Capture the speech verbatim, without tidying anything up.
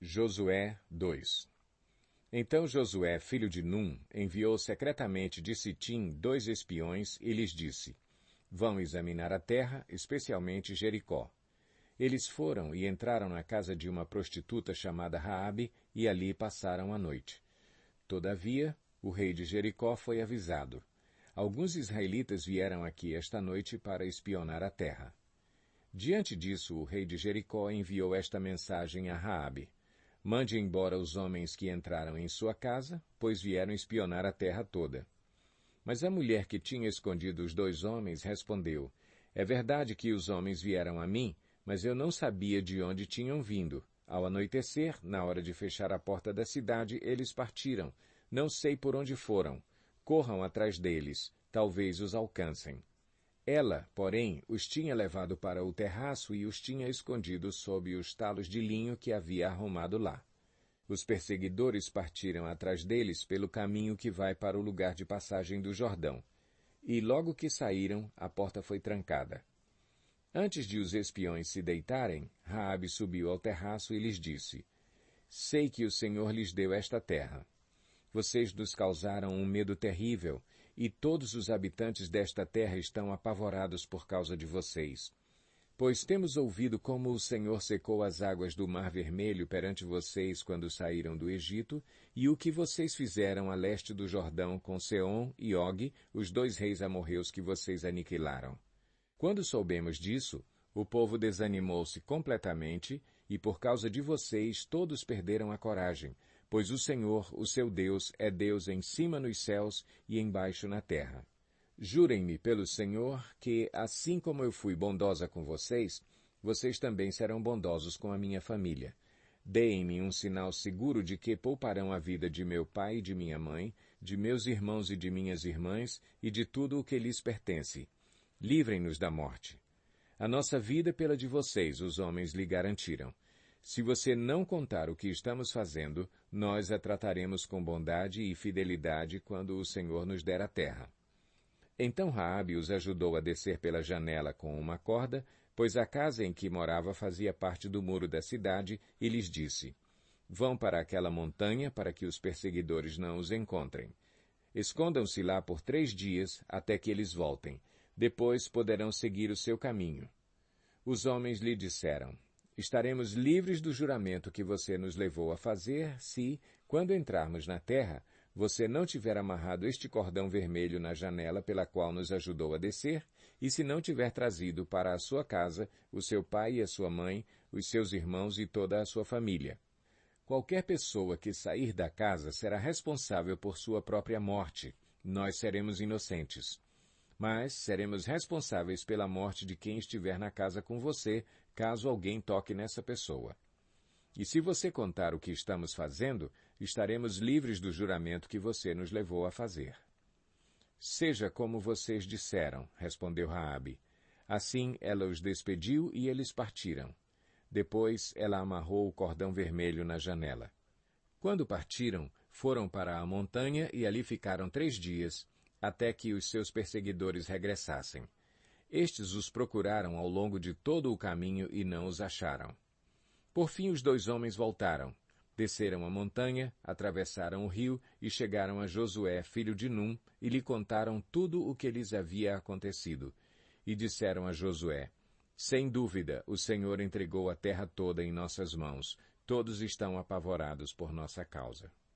Josué dois. Então Josué, filho de Num, enviou secretamente de Sitim dois espiões e lhes disse: Vão examinar a terra, especialmente Jericó. Eles foram e entraram na casa de uma prostituta chamada Raabe e ali passaram a noite. Todavia, o rei de Jericó foi avisado. Alguns israelitas vieram aqui esta noite para espionar a terra. Diante disso, o rei de Jericó enviou esta mensagem a Raabe: Mande embora os homens que entraram em sua casa, pois vieram espionar a terra toda. Mas a mulher que tinha escondido os dois homens respondeu: É verdade que os homens vieram a mim, mas eu não sabia de onde tinham vindo. Ao anoitecer, na hora de fechar a porta da cidade, eles partiram. Não sei por onde foram. Corram atrás deles, talvez os alcancem. Ela, porém, os tinha levado para o terraço e os tinha escondido sob os talos de linho que havia arrumado lá. Os perseguidores partiram atrás deles pelo caminho que vai para o lugar de passagem do Jordão. E logo que saíram, a porta foi trancada. Antes de os espiões se deitarem, Raabe subiu ao terraço e lhes disse: Sei que o Senhor lhes deu esta terra. Vocês nos causaram um medo terrível, e todos os habitantes desta terra estão apavorados por causa de vocês. Pois temos ouvido como o Senhor secou as águas do Mar Vermelho perante vocês quando saíram do Egito, e o que vocês fizeram a leste do Jordão com Seom e Og, os dois reis amorreus que vocês aniquilaram. Quando soubemos disso, o povo desanimou-se completamente, e por causa de vocês todos perderam a coragem, pois o Senhor, o seu Deus, é Deus em cima nos céus e embaixo na terra. Jurem-me pelo Senhor que, assim como eu fui bondosa com vocês, vocês também serão bondosos com a minha família. Deem-me um sinal seguro de que pouparão a vida de meu pai e de minha mãe, de meus irmãos e de minhas irmãs, e de tudo o que lhes pertence. Livrem-nos da morte. A nossa vida pela de vocês, os homens lhe garantiram. Se você não contar o que estamos fazendo, nós a trataremos com bondade e fidelidade quando o Senhor nos der a terra. Então Raabe os ajudou a descer pela janela com uma corda, pois a casa em que morava fazia parte do muro da cidade, e lhes disse: Vão para aquela montanha para que os perseguidores não os encontrem. Escondam-se lá por três dias até que eles voltem. Depois poderão seguir o seu caminho. Os homens lhe disseram: Estaremos livres do juramento que você nos levou a fazer se, quando entrarmos na terra, você não tiver amarrado este cordão vermelho na janela pela qual nos ajudou a descer, e se não tiver trazido para a sua casa o seu pai e a sua mãe, os seus irmãos e toda a sua família. Qualquer pessoa que sair da casa será responsável por sua própria morte. Nós seremos inocentes. Mas seremos responsáveis pela morte de quem estiver na casa com você, caso alguém toque nessa pessoa. E se você contar o que estamos fazendo, estaremos livres do juramento que você nos levou a fazer. Seja como vocês disseram, respondeu Raabe. Assim ela os despediu e eles partiram. Depois ela amarrou o cordão vermelho na janela. Quando partiram, foram para a montanha e ali ficaram três dias, até que os seus perseguidores regressassem. Estes os procuraram ao longo de todo o caminho e não os acharam. Por fim os dois homens voltaram. Desceram a montanha, atravessaram o rio e chegaram a Josué, filho de Num, e lhe contaram tudo o que lhes havia acontecido. E disseram a Josué: Sem dúvida, o Senhor entregou a terra toda em nossas mãos. Todos estão apavorados por nossa causa.